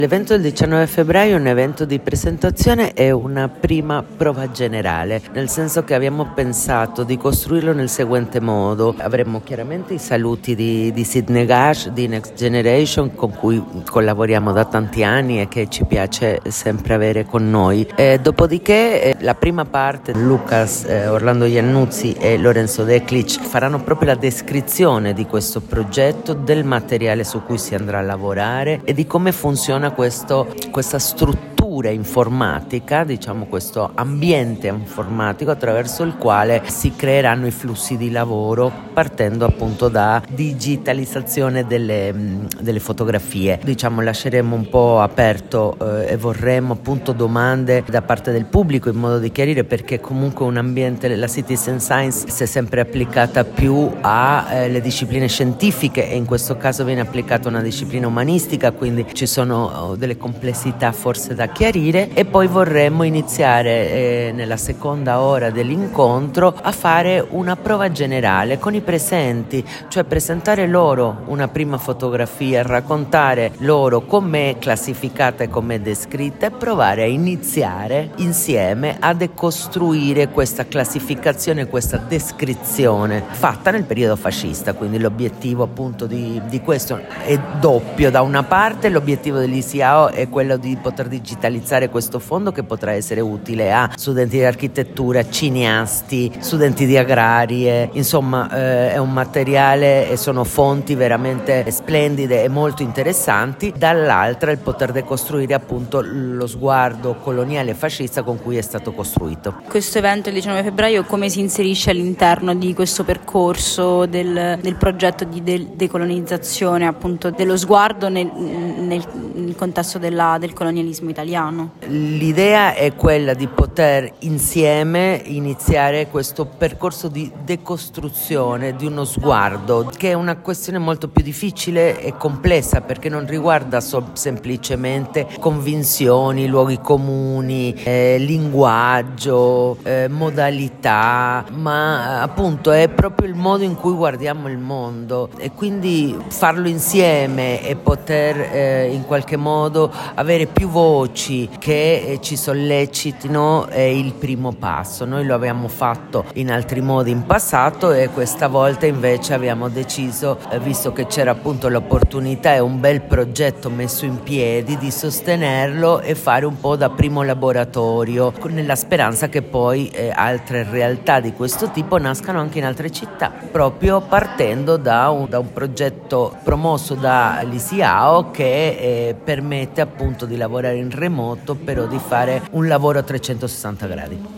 L'evento del 19 febbraio è un evento di presentazione e una prima prova generale, nel senso che abbiamo pensato di costruirlo nel seguente modo. Avremo chiaramente i saluti di Sid Negash, di Next Generation, con cui collaboriamo da tanti anni e che ci piace sempre avere con noi. Dopodiché la prima parte, Lucas, Orlando Iannuzzi e Lorenzo Deklic faranno proprio la descrizione di questo progetto, del materiale su cui si andrà a lavorare e di come funziona questa struttura informatica, diciamo questo ambiente informatico attraverso il quale si creeranno i flussi di lavoro, partendo appunto da digitalizzazione delle fotografie. Diciamo, lasceremo un po' aperto e vorremmo appunto domande da parte del pubblico, in modo di chiarire, perché comunque un ambiente, la citizen science si è sempre applicata più alle discipline scientifiche e in questo caso viene applicata una disciplina umanistica, quindi ci sono delle complessità forse da chiarire, e poi vorremmo iniziare nella seconda ora dell'incontro a fare una prova generale con i presenti, cioè presentare loro una prima fotografia, raccontare loro com'è classificata e com'è descritta e provare a iniziare insieme a decostruire questa classificazione, questa descrizione fatta nel periodo fascista. Quindi l'obiettivo appunto di questo è doppio: da una parte l'obiettivo dell'ISIAO è quello di poter digitalizzare questo fondo, che potrà essere utile a studenti di architettura, cineasti, studenti di agrarie, insomma è un materiale e sono fonti veramente splendide e molto interessanti. Dall'altra il poter decostruire appunto lo sguardo coloniale e fascista con cui è stato costruito. Questo evento il 19 febbraio come si inserisce all'interno di questo percorso del progetto di decolonizzazione, appunto dello sguardo nel contesto del colonialismo italiano? L'idea è quella di poter insieme iniziare questo percorso di decostruzione di uno sguardo, che è una questione molto più difficile e complessa, perché non riguarda semplicemente convinzioni, luoghi comuni, linguaggio, modalità, ma appunto è proprio il modo in cui guardiamo il mondo, e quindi farlo insieme e poter in qualche modo avere più voci che ci sollecitino è il primo passo. Noi lo abbiamo fatto in altri modi in passato e questa volta invece abbiamo deciso, visto che c'era appunto l'opportunità e un bel progetto messo in piedi, di sostenerlo e fare un po' da primo laboratorio, nella speranza che poi altre realtà di questo tipo nascano anche in altre città, proprio partendo da un progetto promosso dall'ISIAO che permette appunto di lavorare in remoto, però di fare un lavoro a 360 gradi.